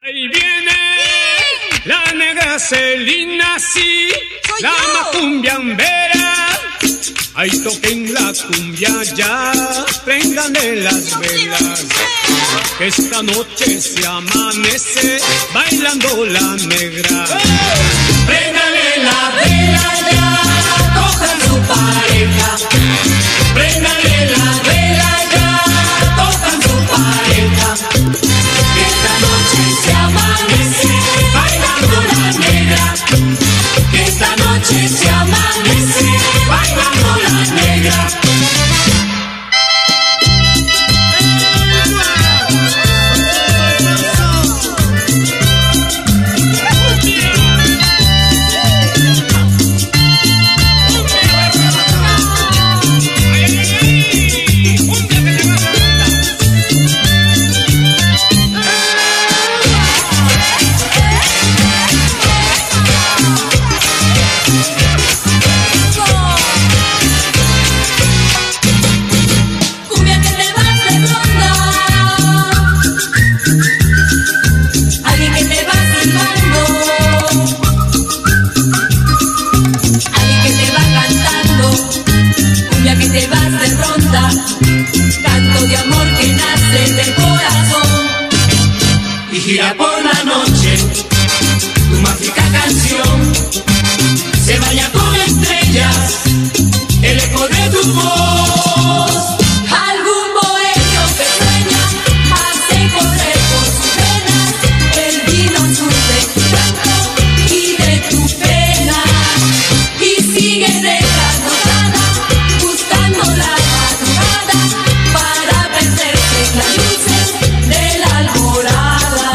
Ahí viene la negra Celina, sí, la macumbiambera. Ahí toquen la cumbia ya, prénganle las velas, que esta noche se amanece bailando la negra. Prénganle la vela ya, cojan su pareja. Prénganle la vela ya, cojan su pareja. Que esta noche se amanece bailando la negra. Que esta noche se amanece bailando la negra. Canto de amor que nace del corazón y gira por la noche. Tu mágica canción se baña con estrellas, el eco de tu voz. Algún bohemio que sueña hace correr por sus venas el vino azul de tu canto y de tu pena, y sigue desgarrotada buscando la madrugada para perderse en las luces de la alborada.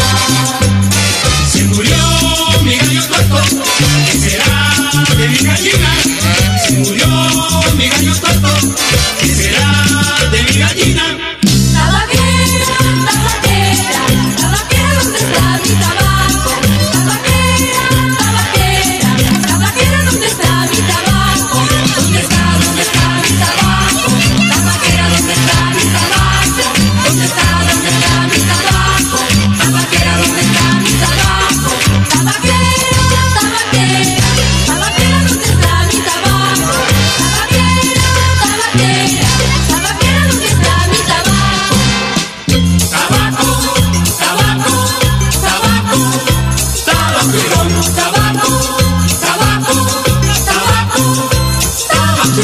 Se murió mi gallo tuerto, ¿qué será de mi gallina? Se murió mi gallo tuerto, ¿qué será de mi gallina? Tabaquera, tabaquera, tabaquera, ¿dónde está mi tabaco? Tabaquera, tabaquera, tabaquera, ¿dónde está mi tabaco? ¿Dónde está mi tabaco? Tabaquera, ¿dónde está mi tabaco? ¿Dónde está mi tabaco? Tabaquera, ¿dónde está mi tabaco? Tabaquera, tabaquera, tabaquera, ¿dónde está mi tabaco? Tabaquera, tabaquera, tabaquera, ¿dónde está mi tabaco? Tabaco, tabaco, tabaco, tabaco, tabaco, tabaco, tabaco, tabaco.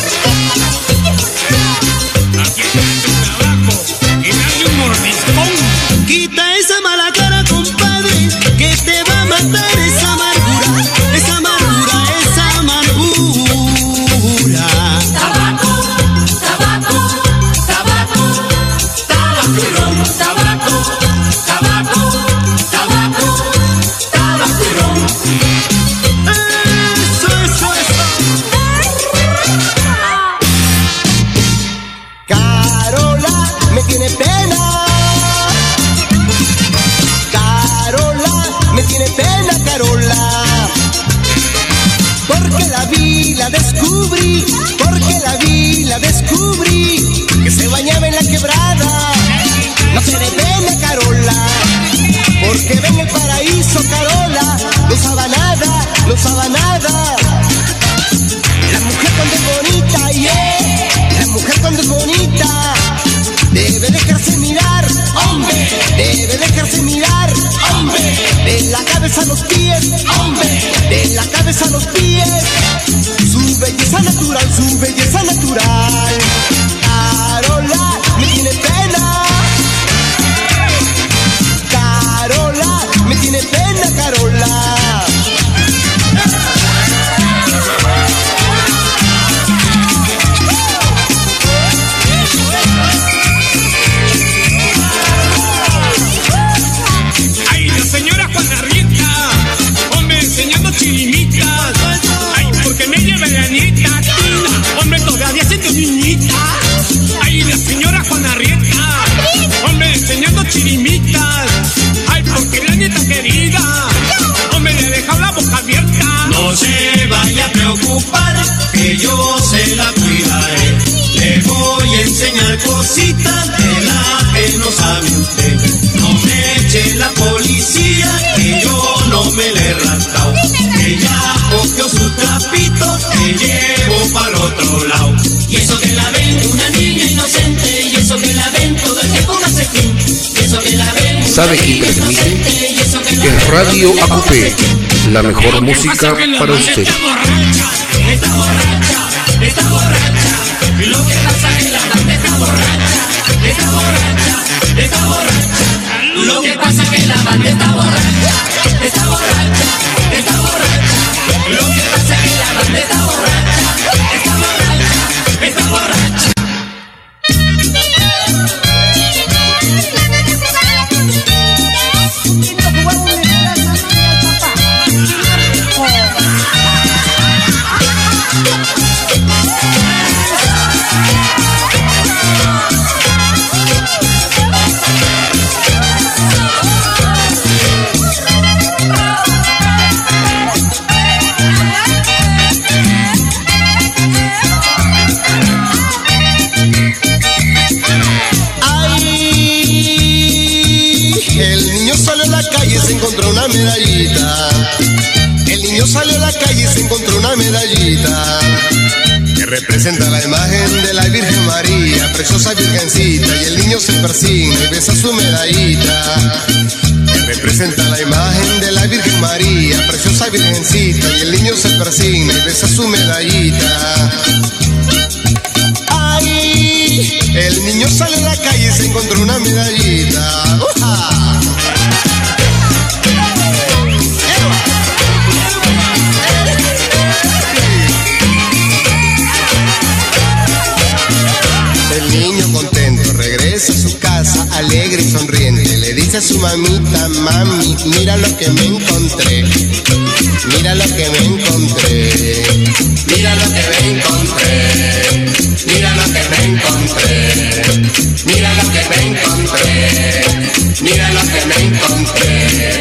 Aquí está tu tabaco y dale un mordiscón. Quita esa mala cara, compadre, que te va a matar esa amargura, esa amargura, esa amargura. Tabaco, tabaco, tabaco, tabaco, tabaco, tabaco, tabaco, tabaco. Eso, eso, eso. Carola me tiene pena. Carola me tiene pena, Carola. Porque la vi, la descubrí. Porque la vi, la descubrí. Que se bañaba en la quebrada. No tiene pena, Carola. Porque ve en el paraíso, Carola. No usaba nada, no usaba nada. La mujer cuando es bonita, yeah. La mujer cuando es bonita debe dejarse mirar, hombre. Debe dejarse mirar, hombre. De la cabeza a los pies, hombre. De la cabeza a los pies. Su belleza natural, su belleza natural. Carola me tiene pena. Carola me tiene pena, Carola. Ay, la señora Juana Rieta, hombre, enseñando chirimitas. Ay, porque me lleva la nieta, hombre, todavía siendo niñita. Ay, la señora Juana Rieta, hombre, enseñando chirimitas. Ay, porque la nieta querida, hombre, le ha dejado la boca abierta. No se vaya a preocupar, que yo se la cuidaré. Le voy a enseñar cositas de las que no sabe usted. No me eche la policía. Y eso que la ven una niña inocente, y eso que la ven todo el tiempo calcetín. Y eso que la ven. ¿Sabe quién transmite? Es Radio Acupé, la mejor música para usted. Está borracha. Lo que pasa es que la banda está borracha. Lo que pasa es que la banda está borracha. Lo que pasa es que la banda está borracha. Se encontró una medallita. El niño salió a la calle y se encontró una medallita que representa la imagen de la Virgen María, preciosa virgencita. Y el niño se persigna y besa su medallita que representa la imagen de la Virgen María, preciosa virgencita. Y el niño se persigna y besa su medallita. Ay, el niño salió a la calle y se encontró una medallita. ¡Uja! El niño contento regresa a su casa alegre y sonriente. Le dice a su mamita: mami, mira lo que me encontré. Mira lo que me encontré. Mira lo que me encontré. Mira lo que me encontré. Mira lo que me encontré. Mira lo que me encontré.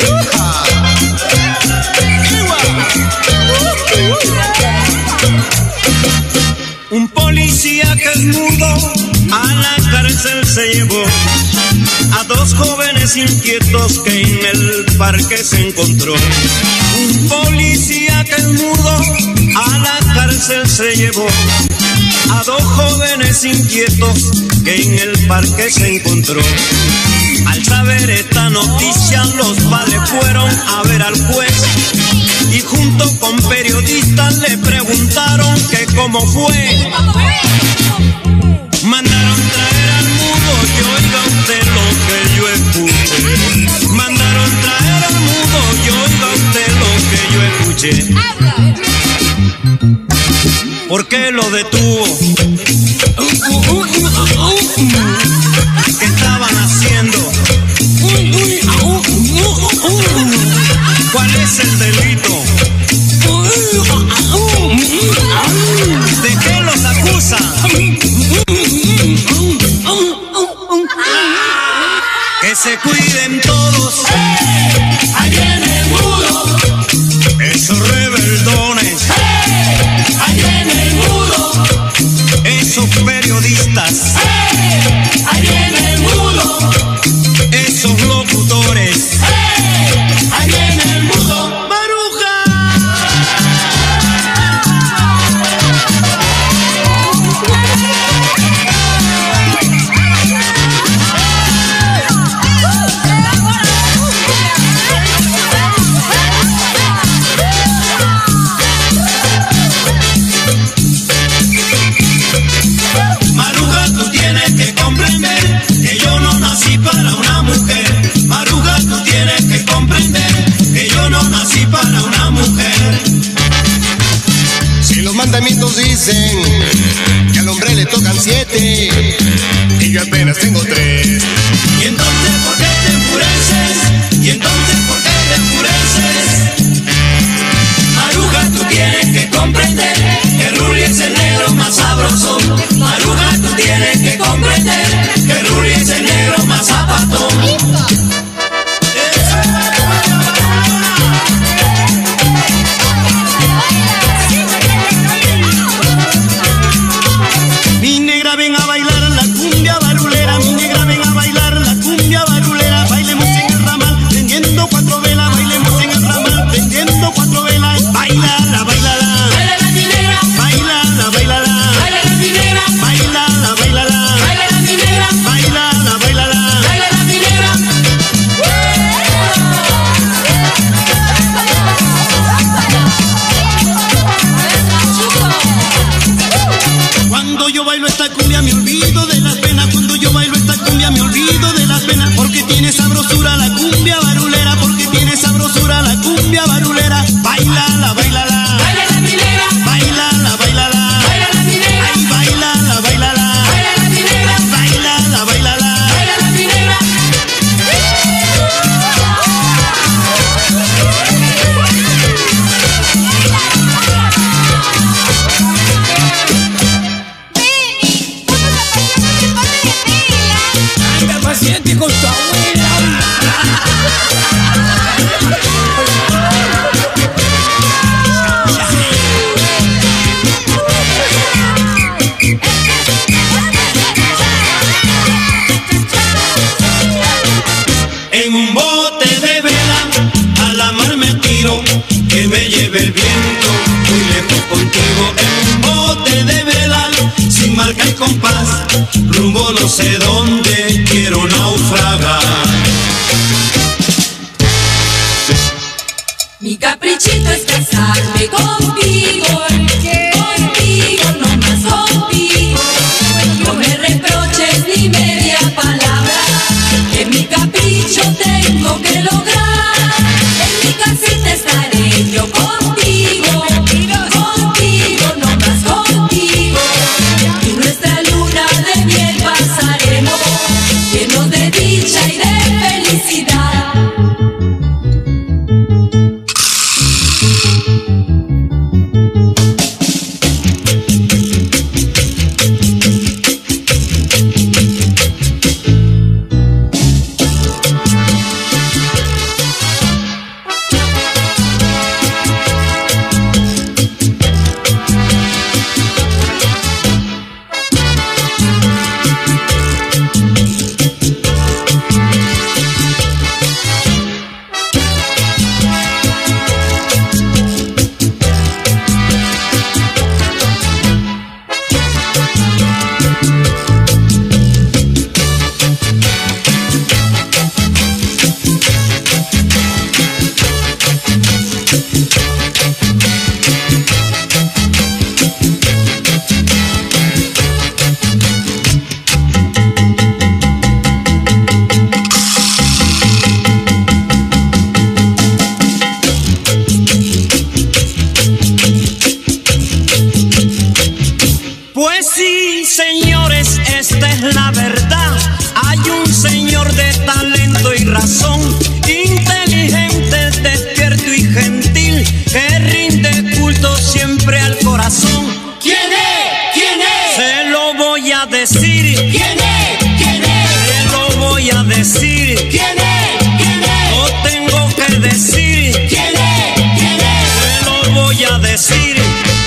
Un policía que es mudo a la cárcel se llevó a dos jóvenes inquietos que en el parque se encontró. Un policía que es mudo a la cárcel se llevó a dos jóvenes inquietos que en el parque se encontró. Al saber esta noticia, los padres fueron a ver al juez y junto con periodistas le preguntaron que cómo fue. Mandaron traer al mudo y oiga usted lo que yo escuché. Mandaron traer al mudo y oiga usted lo que yo escuché. ¿Por qué lo detuvo? ¿Qué estaban haciendo? ¿Cuál es el delito? ¿De qué los acusa? Que se cuiden todos. Ahí viene el mudo. Esos rebeldones. Ahí viene el mudo. Esos periodistas. Ahí viene el mudo. Esos locutores. Ahí viene el mudo. Mandamientos dicen que al hombre le tocan 7 y yo apenas tengo 3. Y entonces ¿por qué te enfureces? Y entonces ¿por qué te enfureces? Maruja, tú tienes que comprender que Ruli es el negro más sabroso. Maruja, tú tienes que comprender que Ruli es el negro más zapatón. Bailala, bailala, baila la negra, bailala, bailala, baila la negra, esta cumbia me olvido de las penas. Cuando yo bailo esta cumbia me olvido de las penas. Porque tiene sabrosura la cumbia barulera. Porque tiene sabrosura la cumbia barulera. Bailala, bailala. Baila la minera. Bailala, bailala. Baila la minera. Ay, bailala, bailala. Baila la minera. Bailala, bailala. Baila la minera. Anda paciente con tu abuela. En un bote de vela a la mar me tiro, que me lleve el viento muy lejos contigo. En un bote de vela sin marca y compás, rumbo no sé dónde quiero naufragar. Mi caprichito es casarme contigo, contigo, no más contigo. No me reproches ni media palabra, que mi capricho tengo que lograr. En mi casita estaré yo contigo, contigo, no más contigo. Y nuestra luna de miel pasaremos, llenos de dicha y de felicidad. Pues sí, señores, esta es la verdad. Hay un señor de talento y razón, inteligente, despierto y gentil, que rinde culto siempre al corazón. ¿Quién es? ¿Quién es? Se lo voy a decir. ¿Quién es? ¿Quién es? Se lo voy a decir. ¿Quién es? ¿Quién es? Lo tengo que decir. ¿Quién es? ¿Quién es? Se lo voy a decir.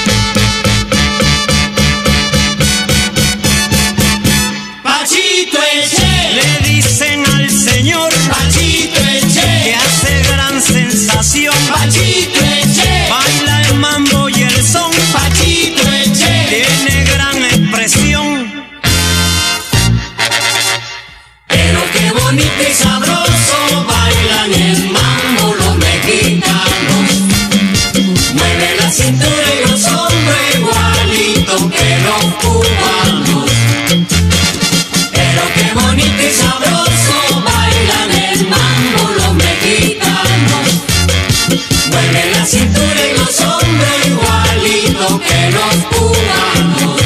Pachito Eche. Le dicen al señor Pachito que Eche. hace gran sensación. Pachito Eche. Baila el mambo y el son. Pachito Eche. Tiene gran expresión. Pero qué bonito y sabroso bailan el mambo los mexicanos. Mueve la cintura y los hombros igualito que los cubanos. Pero qué bonito y sabroso bailan el mambo los mexicanos. Mueve la cintura y los hombros igualito que los cubanos.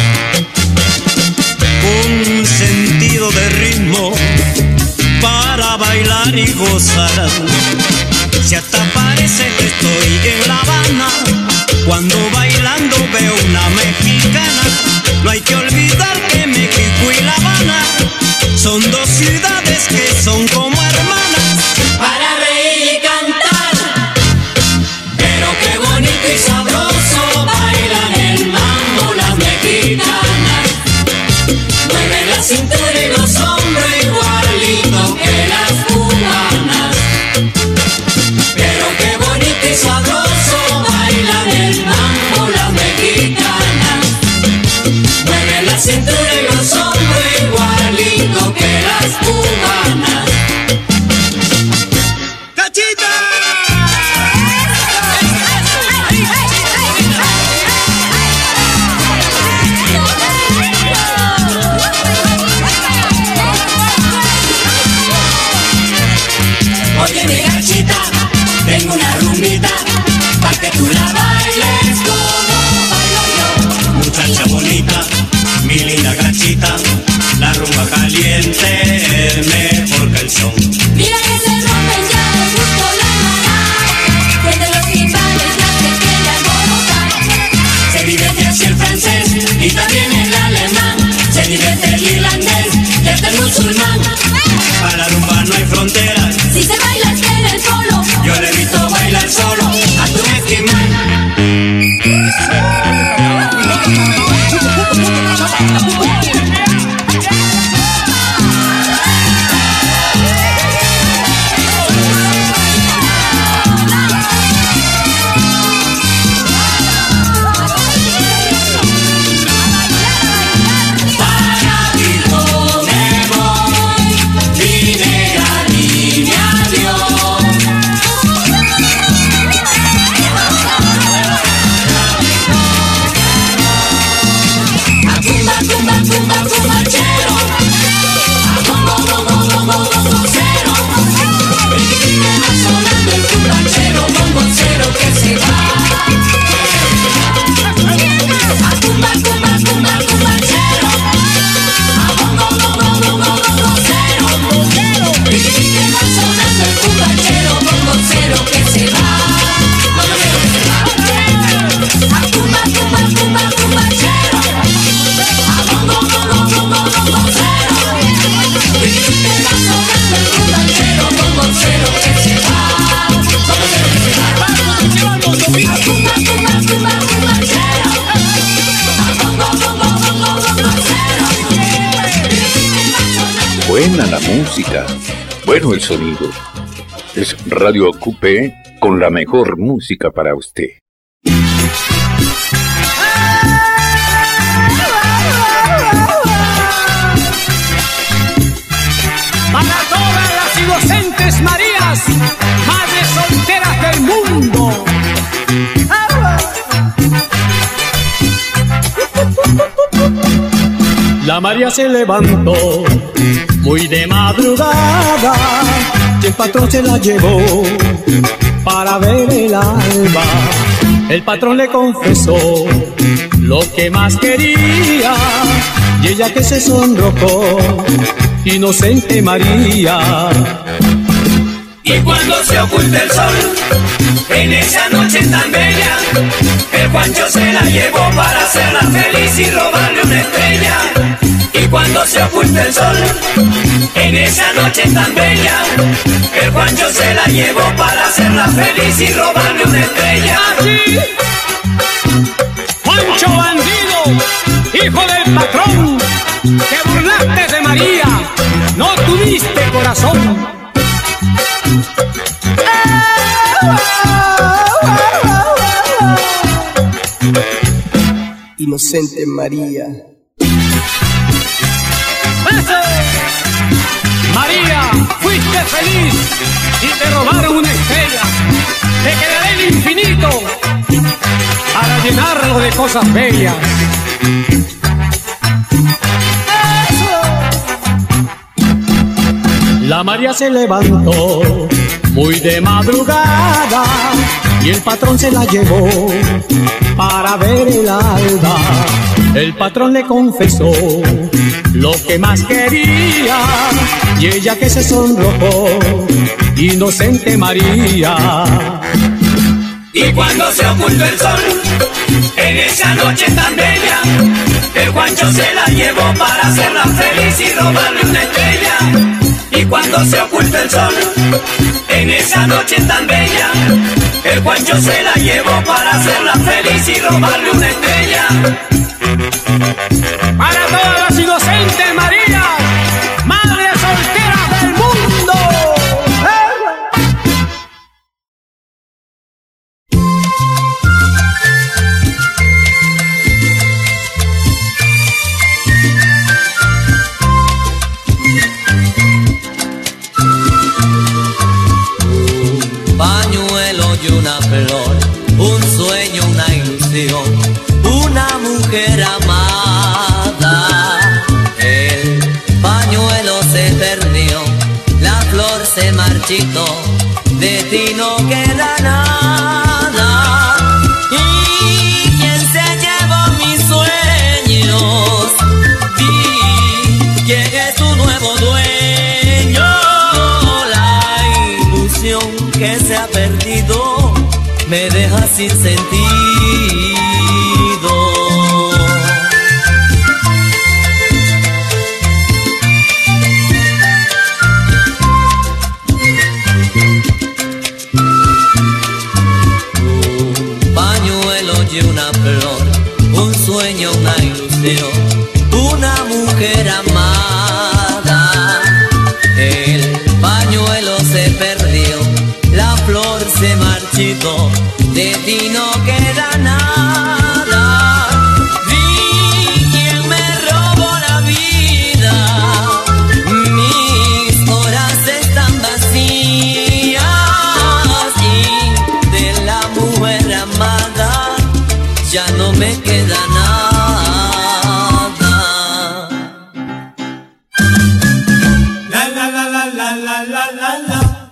Un sentido de ritmo para bailar y gozar. Si hasta parece que estoy en La Habana, cuando bailando veo una mexicana. No hay que olvidar que México y La Habana son dos ciudades que son como hermanas. Para reír y cantar. Pero qué bonito y sabroso bailan el mambo las mexicanas. Mueve la cintura y los hombros igualito que las cubanas. Pero qué bonito y sabroso bailan el mambo las mexicanas. Mueve la cintura y los hombros igualito que las cubanas. ¡Cachita! el irlandés y hasta el musulmán. Para la rumba no hay fronteras. Si se baila en el polo, Yo le he visto bailar solo a tu esquimal. Buena la música, bueno el sonido. Es Radio Coupé con la mejor música para usted. Para todas las inocentes Marías, madres solteras del mundo. La María se levantó muy de madrugada y el patrón se la llevó para ver el alba. El patrón le confesó lo que más quería y ella que se sonrojó, inocente María. Y cuando se oculta el sol, en esa noche tan bella, el Juancho se la llevó para hacerla feliz y robarle una estrella. Y cuando se oculta el sol, en esa noche tan bella, el Juancho se la llevó para hacerla feliz y robarle una estrella. Aquí, Juancho bandido, hijo del patrón, te burlaste de María, no tuviste corazón. Inocente María. María, fuiste feliz y te robaron una estrella. Te quedará el infinito para llenarlo de cosas bellas. La María se levantó muy de madrugada y el patrón se la llevó para ver el alba. El patrón le confesó lo que más quería y ella que se sonrojó, inocente María. Y cuando se ocultó el sol, en esa noche tan bella, el Juancho se la llevó para hacerla feliz y robarle una estrella. Y cuando se ocultó el sol, en esa noche tan bella, el Juancho se la llevó para hacerla feliz y robarle una estrella. Para todas las inocentes Marías, madres solteras del mundo. Un pañuelo y una flor, un sueño, una ilusión, una mujer amada. El pañuelo se perdió, la flor se marchitó, de ti no queda nada. ¿Y quién se llevó mis sueños? Di quién es tu nuevo dueño. La ilusión que se ha perdido me deja sin sentido. sueño, una ilusión, una mujer amada. El pañuelo se perdió, la flor se marchitó, de ti no queda nada. Vi quien me robó la vida, mis horas están vacías y de la mujer amada ya no me queda nada. La la la la la la la la la.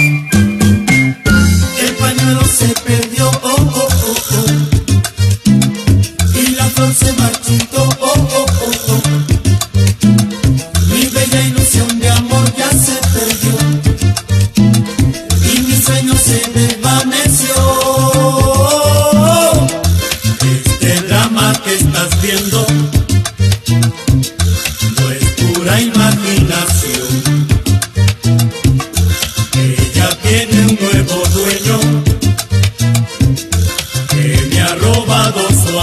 El pañuelo se perdió, oh oh oh oh, y la flor se marchitó, oh oh oh oh. Mi bella ilusión de amor ya se perdió y mi sueño se desvaneció. Este drama que estás viendo no es pura imaginación. Ella tiene un nuevo dueño que me ha robado su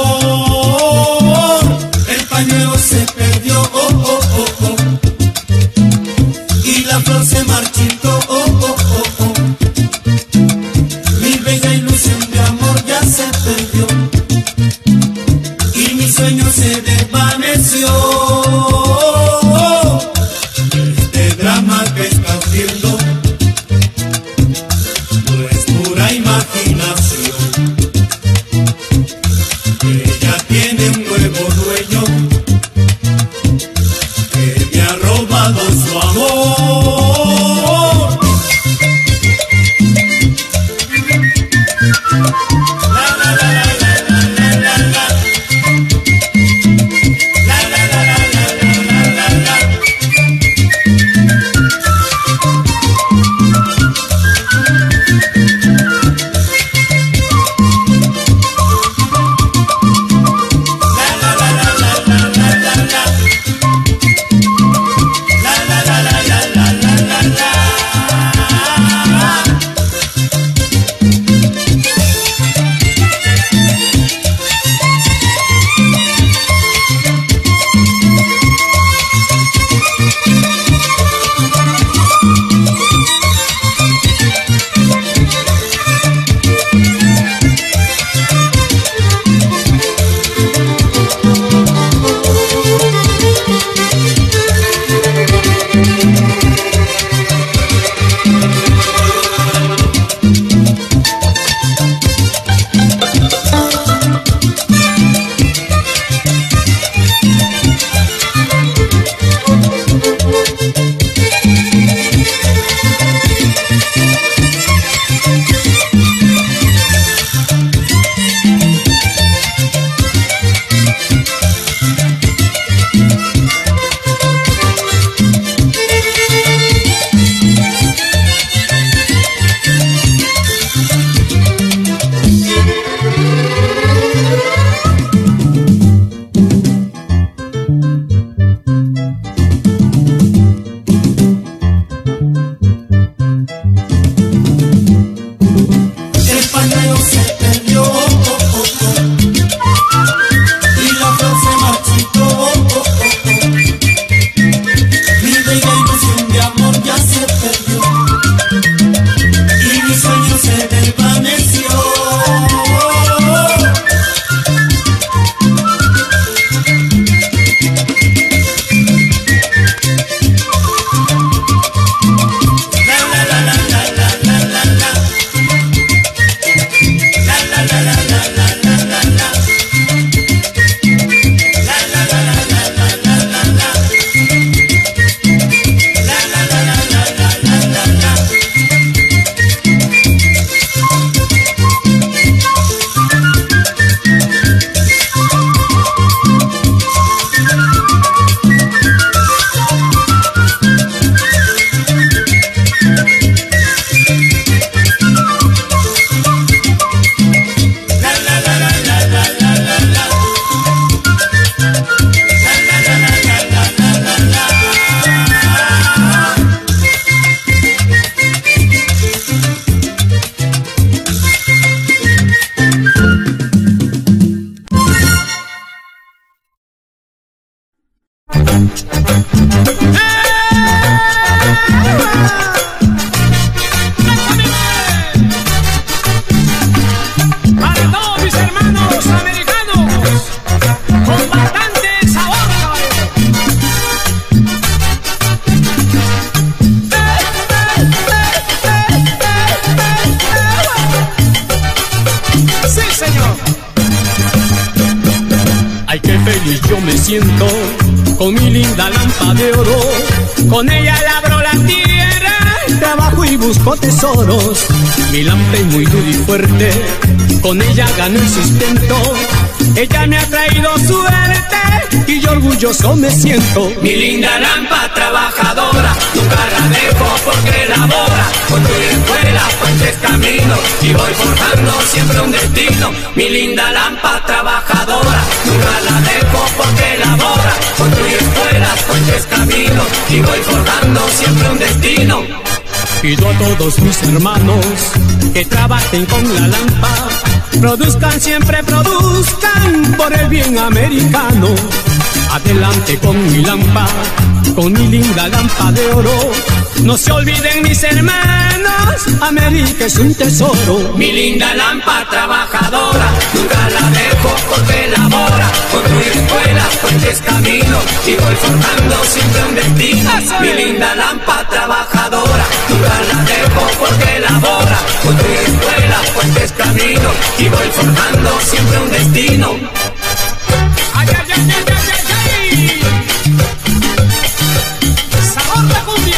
amor. El pañuelo se perdió, oh oh oh oh, y la flor se marchitó, oh oh oh oh. Mi bella ilusión de amor ya se perdió y mi sueño se desvaneció. Este Para todos mis hermanos americanos, con bastante sabor, sí, señor. Ay, qué feliz yo me siento con mi linda lámpara de oro. Con ella labro la tierra, trabajo y busco tesoros. Mi lámpara es muy dura y fuerte, con ella gano el sustento. Ella me ha traído suerte y yo orgulloso me siento. Mi linda lámpara trabajadora, nunca la dejo porque labora. Construye escuelas, puentes, caminos y voy forjando siempre un destino. Mi linda lámpara trabajadora, nunca la dejo porque labora. Construye escuelas, puentes, caminos y voy forjando siempre un destino. Pido a todos mis hermanos que trabajen con la lámpara, produzcan, siempre produzcan por el bien americano. Adelante con mi lámpara, con mi linda lámpara de oro. No se olviden mis hermanos, América es un tesoro. Mi linda lámpara trabajadora, nunca la dejo porque labora. Construye escuelas, puentes, caminos y voy formando siempre un destino. Mi linda lámpara trabajadora, nunca la dejo porque labora. Construye escuelas, puentes, caminos y voy formando siempre un destino. ¡Ay, ay, ay, ay, ay, ay, ay! ¡Sabor de cumbia!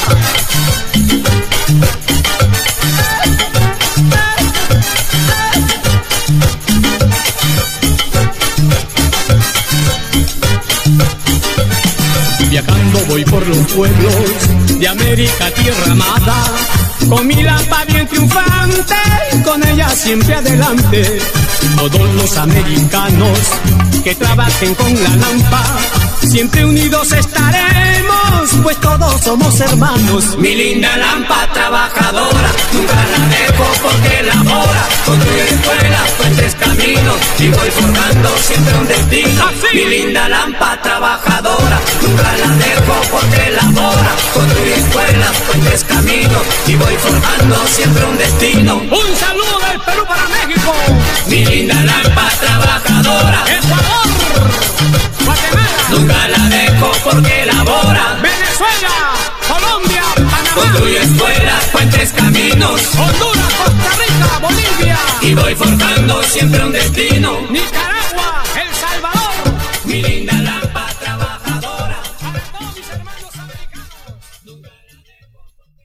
Viajando voy por los pueblos de América, tierra amada, con mi lámpara bien triunfante, con ella siempre adelante. Todos los americanos que trabajen con la lámpara, siempre unidos estaremos, pues todos somos hermanos. Mi linda lámpara trabajadora, nunca la dejo porque labora. Construye escuelas, puentes, caminos y voy formando siempre un destino. Mi linda lámpara trabajadora, nunca la dejo porque labora. Construye escuelas, puentes, caminos y voy formando siempre un destino. Un saludo del Perú para México. Mi linda lámpara trabajadora, Ecuador, Guatemala, nunca la dejo porque labora. Venezuela, Colombia, Panamá, Construye escuelas, puentes, caminos, Honduras, Costa Rica, Bolivia y voy forjando siempre un destino. Nicaragua, El Salvador. Mi linda lámpara trabajadora, Para todos mis hermanos americanos. nunca la dejo.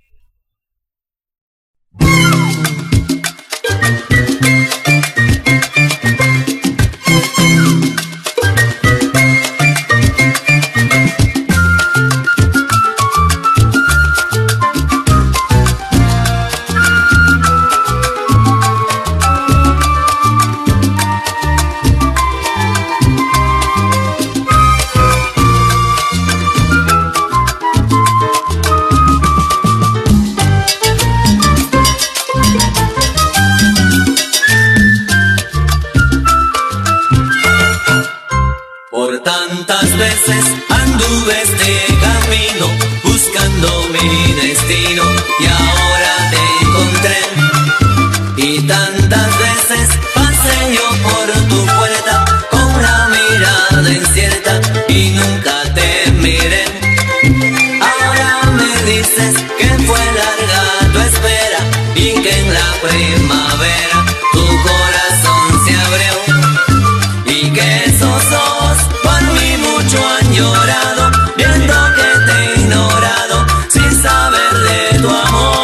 Por tantas veces anduve este camino buscando mi destino y ahora te encontré. Y tantas veces pasé yo por tu puerta con la mirada incierta y nunca te miré. Ahora me dices que fue larga tu espera y que en la primavera tu corazón se abrió. Y que esos ojos por mí mucho han llorado, viendo que te he ignorado sin saber de tu amor.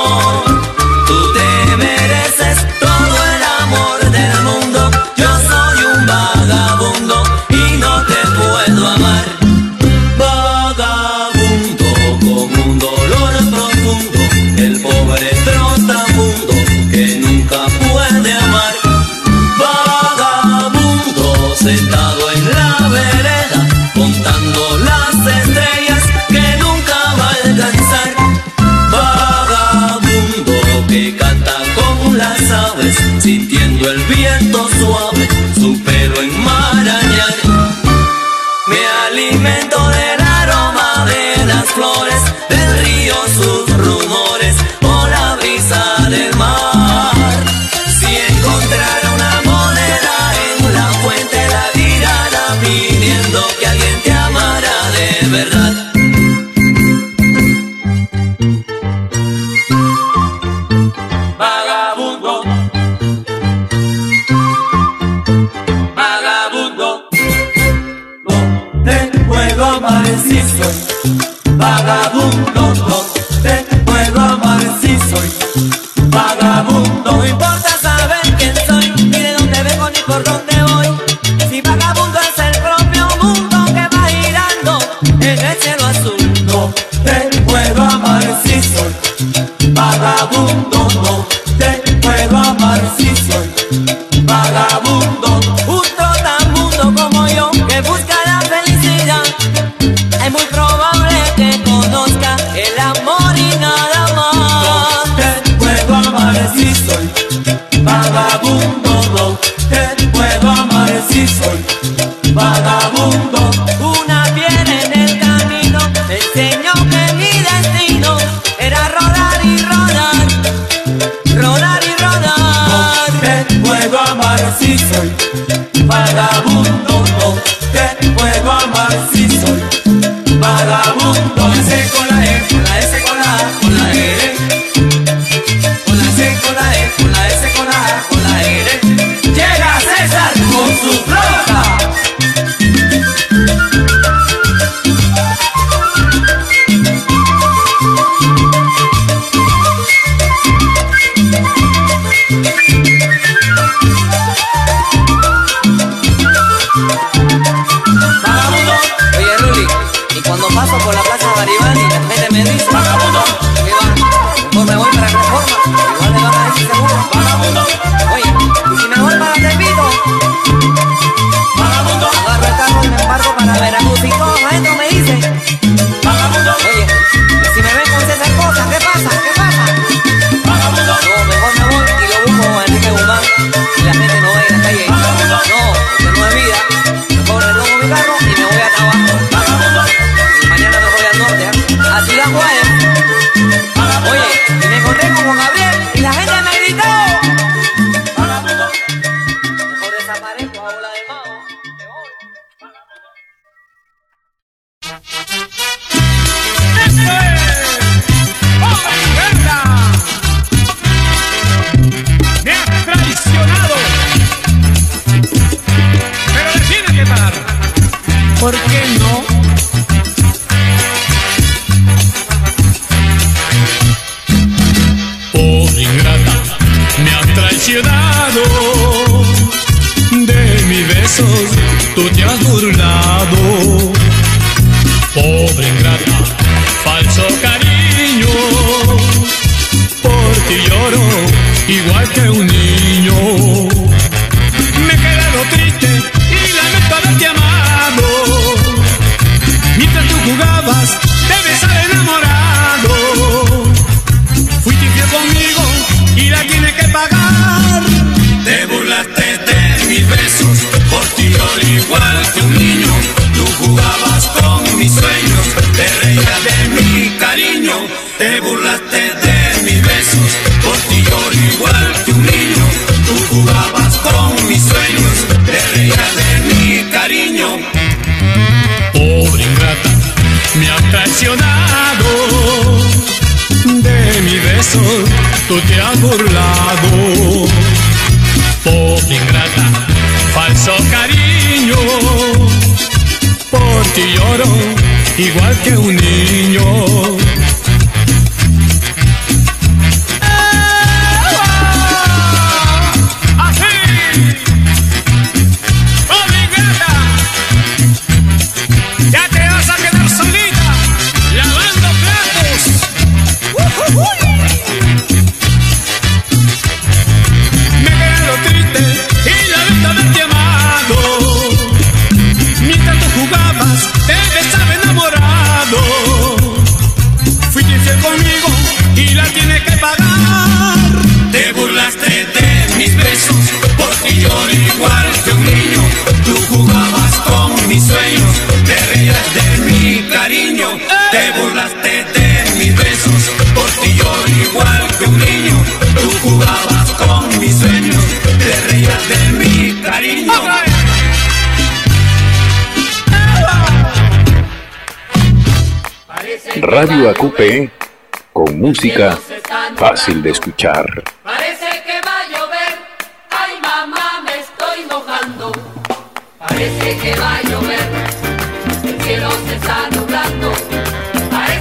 vagabundo, no te puedo amar si soy vagabundo. No importa saber quién soy, ni de dónde vengo, ni por dónde voy. Si vagabundo es el propio mundo que va girando en el cielo azul. No te puedo amar si soy vagabundo, no te puedo amar si soy vagabundo. Un trotamundo como yo que busca la felicidad, es muy probable que conozca el amor y nada más. No te puedo amar si soy vagabundo, no te puedo amar si soy vagabundo. Una piedra en el camino me enseñó que mi destino era rodar y rodar, rodar y rodar. No te puedo amar si soy vagabundo, no te puedo amar si soy vagabundo. Con la C, con la E, con la S, con la A, con la R. Con la C, con la E, con la S, con la A, con la R. Llega César con su flauta. Vagabundo. Oye, Ruli, y cuando paso por la plaza Garibaldi, la gente me dice vagabundo, ¿qué va? Mejor me voy para Reforma, igual le van a decir seguro. Vagabundo. Oye, y si me voy para Tepito, Vagabundo, agarro el carro y me embarco para Veracruz y todos adentro me dicen vagabundo, oye, y si me ven con César Cosa, ¿qué pasa? ¿Qué pasa? vagabundo, No, mejor me voy y lo busco a Enrique Guzmán y la gente no ve en la calle. No, porque no es vida. Mejor retomo mi carro y me voy a trabajo. vagabundo, Y mañana me voy al norte, ¿eh? A Ciudad Juárez. Oye, y me encontré con Juan Gabriel y la gente me gritó. vagabundo. Mejor desaparezco, hago la de Mao. Me voy. Me has traicionado, pero le tienes que pagar. ¿Por qué no? Pobre ingrata, me has traicionado. De mis besos tú te has burlado. Pobre ingrata, falso cariño. Por ti lloro igual que un niño. Me he quedado triste y lamento haberte amado. Mientras tú jugabas, debes haber enamorado. Fuiste infiel conmigo y la tienes que pagar. Te burlaste de mis besos, por ti lloro igual que un niño. Tú jugabas con mis sueños, te reías de mi cariño. Te burlaste de mis besos, por ti lloro igual que un niño. Tú jugabas con mis sueños, te reías de mi cariño. Pobre ingrata, me has traicionado. De mis besos tú te has burlado. Pobre ingrata, falso cariño. Por ti lloro igual que un niño. Ya te vas a quedar solita lavando platos. Me he quedado triste y lamento haberte amado. Mientras tú jugabas, debes haber enamorado. Fuiste infiel conmigo y la tienes que pagar. Te burlaste de mis besos, por ti lloro igual que un niño. Tú jugabas con mis sueños, te reías de mi cariño. Te burlaste de mis besos, por ti lloro igual que un niño. Tú jugabas con mis sueños, te reías de mi cariño. Radio AQP, con música fácil de escuchar. Parece que va a llover, ay mamá me estoy mojando. Parece que va a llover, el cielo se está nublando. Parece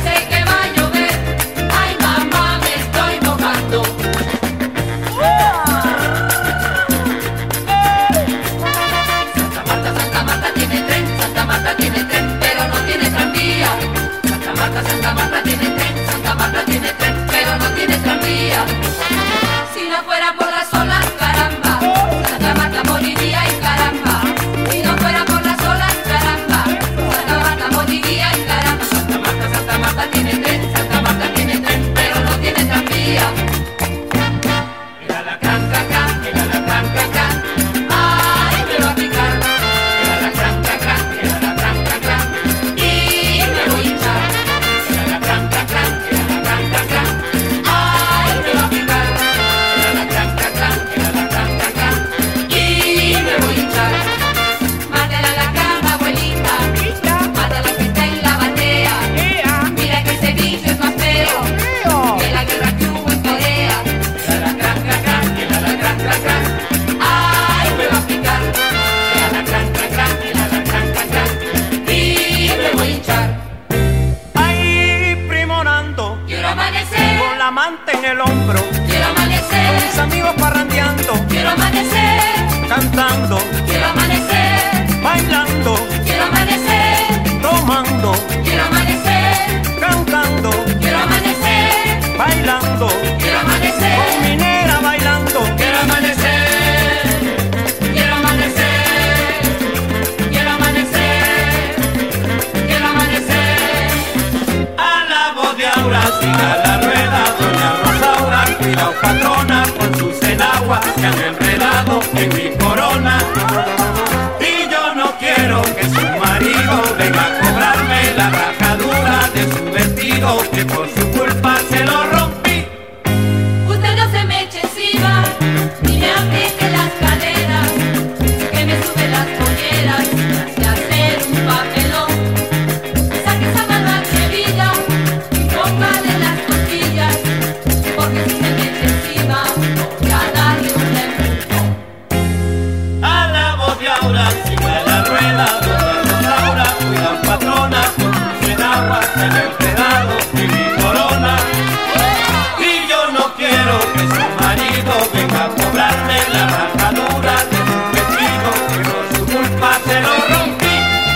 diamante en el hombro. Quiero amanecer con mis amigos parrandeando. Quiero amanecer cantando. Quiero amanecer bailando. Quiero amanecer tomando. Quiero amanecer cantando. Quiero amanecer bailando. Quiero amanecer con minera bailando. Quiero amanecer, quiero amanecer, quiero amanecer, quiero amanecer. A la voz de Aura siga la rueda, doña Rosaura, cuidado patrona, con sus enaguas se han enredado en mi corona. Y yo no quiero que su marido venga a cobrarme la rajadura de su vestido, que por su culpa se lo rompí. Usted no se me eche encima, ni me apriete las caderas, que me sube las polleras, hace hacer un papelón. Saque esa mano atrevida y póngale las costillas, porque si se me eche encima, voy a darle un empujón. A la voz de Aura sigue la rueda, doña Rosaura, cuidado patrona, con sus enaguas se han enredado en mi corona. Y yo no quiero que su marido venga a cobrarme la rajadura de su vestido, que por su culpa se lo rompí.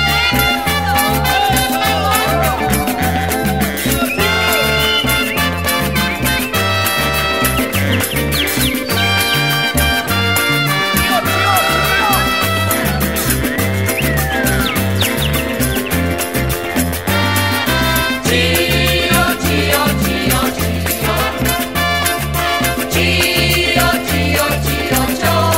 Chío, chío, chío, chío. Chío, chío, chío, cho.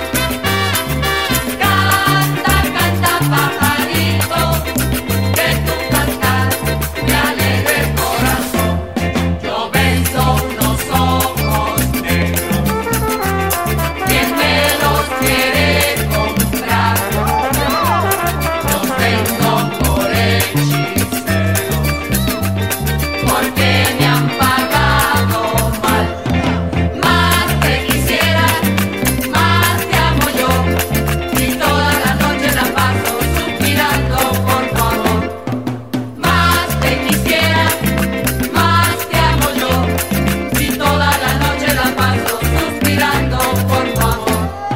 Canta, canta, pajarito, que tu cantar me alegra el corazón. Yo beso unos ojos negros, quien me los quiere comprar, los vendo por hechiceros, porque me han pagado mal. Más te quisiera, más te amo yo, y toda la noche la paso suspirando por tu amor. Más te quisiera, más te amo yo, y toda la noche la paso suspirando por tu amor.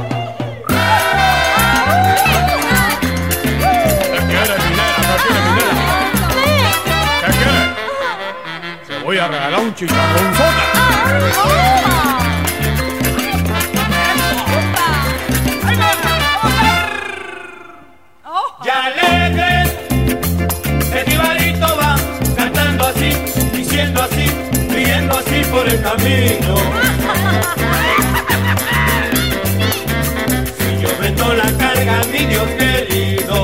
¿Qué quiere? Te voy a regalar un chicharronzote. Ya alegre, el Ibarito va cantando así, diciendo así, riendo así por el camino. Si yo vendo la carga, mi Dios querido,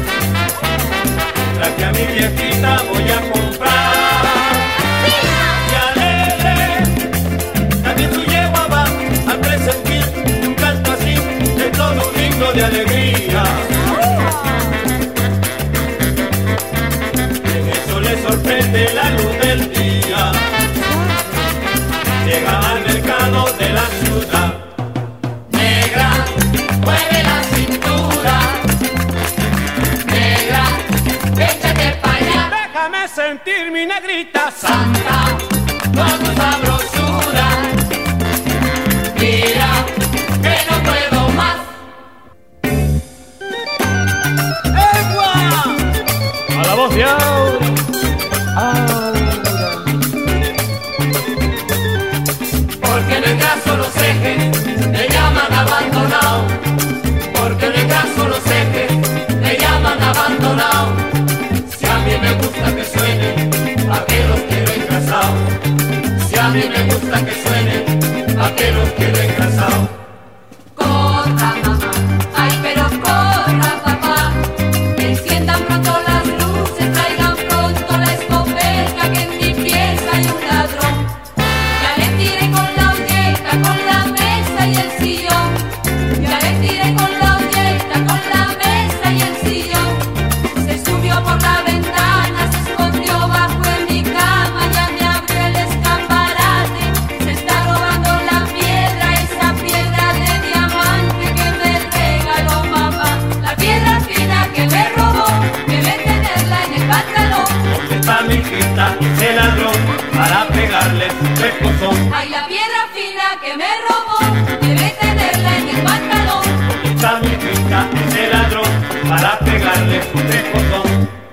traje a mi viejita voy a comprar. Y alegre, también su yegua va a presentir un canto así, de todo un himno de alegría. En eso le sorprende la luz del día. Llega al mercado de la ciudad. Negra, mueve la cintura. Negra, échate pa' allá. Déjame sentir mi negrita Santa, con tu sabrosura. Mira, que no puedo más. a la voz de Aura. Porque en el caso los ejes me llaman abandonado. Porque en el caso los ejes me llaman abandonado. Si a mí me gusta que suene, ¿pa' qué los quiero engrasados? Si a mí me gusta que suene, ¿pa' qué los quiero engrasados? Corra mamá, ay pero corra papá, que enciendan pronto las luces, traigan flores. ese ladrón para pegarle su pescozón. Ay, la piedra fina que me robó, debe tenerla en el pantalón. Está mi pinta, ese ladrón para pegarle su pescozón.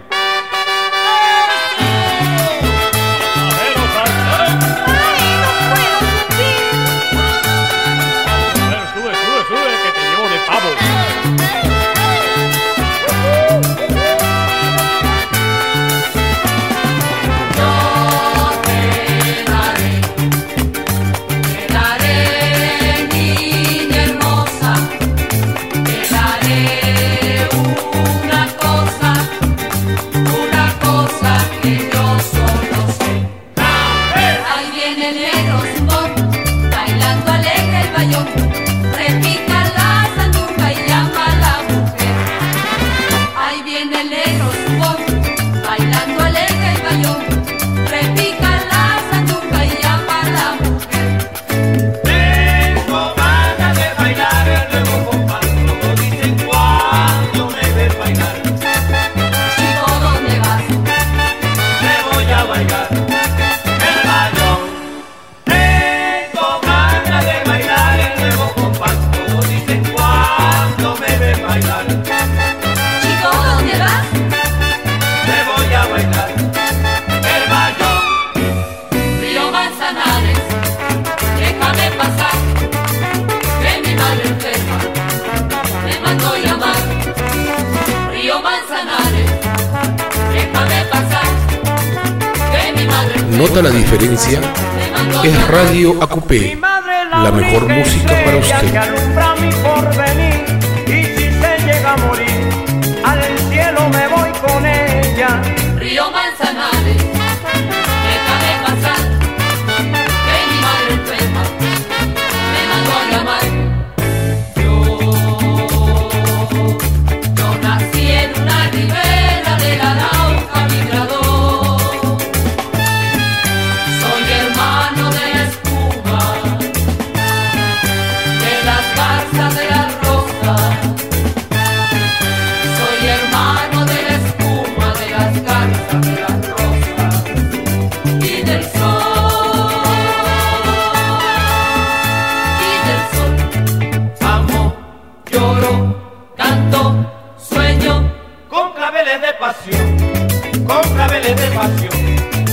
¿Nota la diferencia? Es Radio AQP, la mejor música para usted. Que alumbra mi porvenir, y si se llega a morir, al cielo me voy con ella. Río Manzanares, déjame pasar, que mi madre enferma me mandó a llamar. Yo nací en una ribera del Arauca Migrador. Soy hermano de la espuma, de las garzas de la rosa. Soy hermano de la espuma, de las garzas de las rosas y del sol. Y del sol. Amo, lloro, canto, sueño, con claveles de pasión, con claveles de pasión.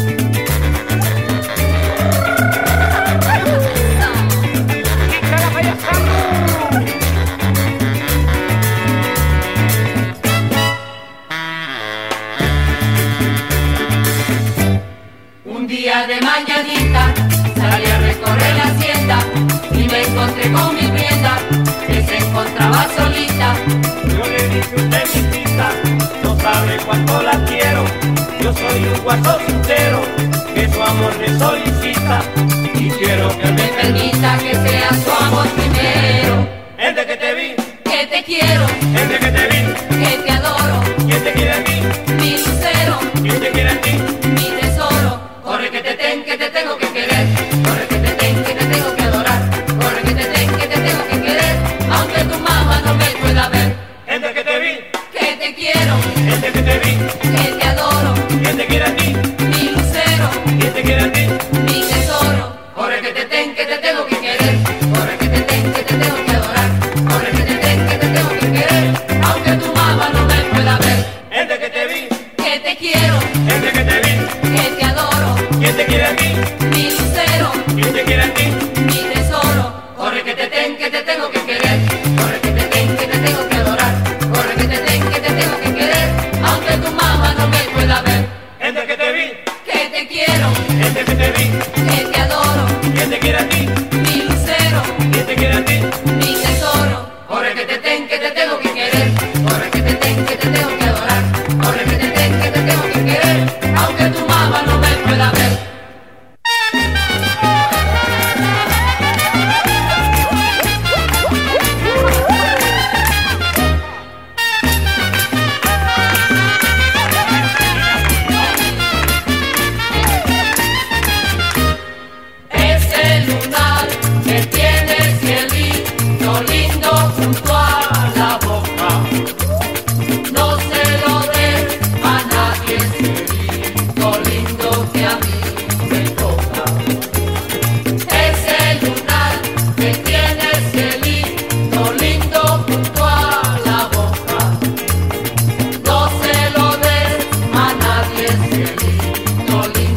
Un día de mañanita salí a recorrer la hacienda y me encontré con mi prienda que se encontraba solita. Yo le dije, usted mi cita, no sabe cuánto la quiero. Yo soy un guaso sincero que su amor me solicita y quiero que Me permita que sea su amor primero. Desde que te vi, Que te quiero, desde que te vi, que te adoro, ¿quién te quiere a mí? mi lucero, ¿Quién te quiere a ti? mi tesoro. Corre que te tengo que querer. Corre que te tengo que adorar. Corre que te tengo que querer. Aunque tu mamá no me pueda ver. Desde que te vi, Que te quiero, desde que te vi, que te adoro, ¿quién te quiere a ti? mi lucero, ¿Quién te quiere a ti? mi tesoro. Corre que te tengo que querer. Corre que te tengo que adorar. Corre que te tengo que querer. Aunque tu mamá no me pueda ver. Desde que te vi, Que te quiero, desde que te vi, que te adoro, ¿quién te quiere a ti? mi lucero, ¿Quién te quiere a ti? mi tesoro. Corre que te tengo que querer. Corre que te tengo que adorar. Corre que te tengo que querer. Aunque tu mamá no me pueda ver. Desde que te vi, Que te quiero, desde que te vi, que te adoro, ¿quién te quiere a ti? mi lucero, ¿Quién te quiere a ti? mi tesoro. Corre que te tengo que querer. Corre que te tengo que adorar. Corre que te tengo que querer. Aunque tu mamá no me pueda ver. Ese lunar que tiene el cielito Molino.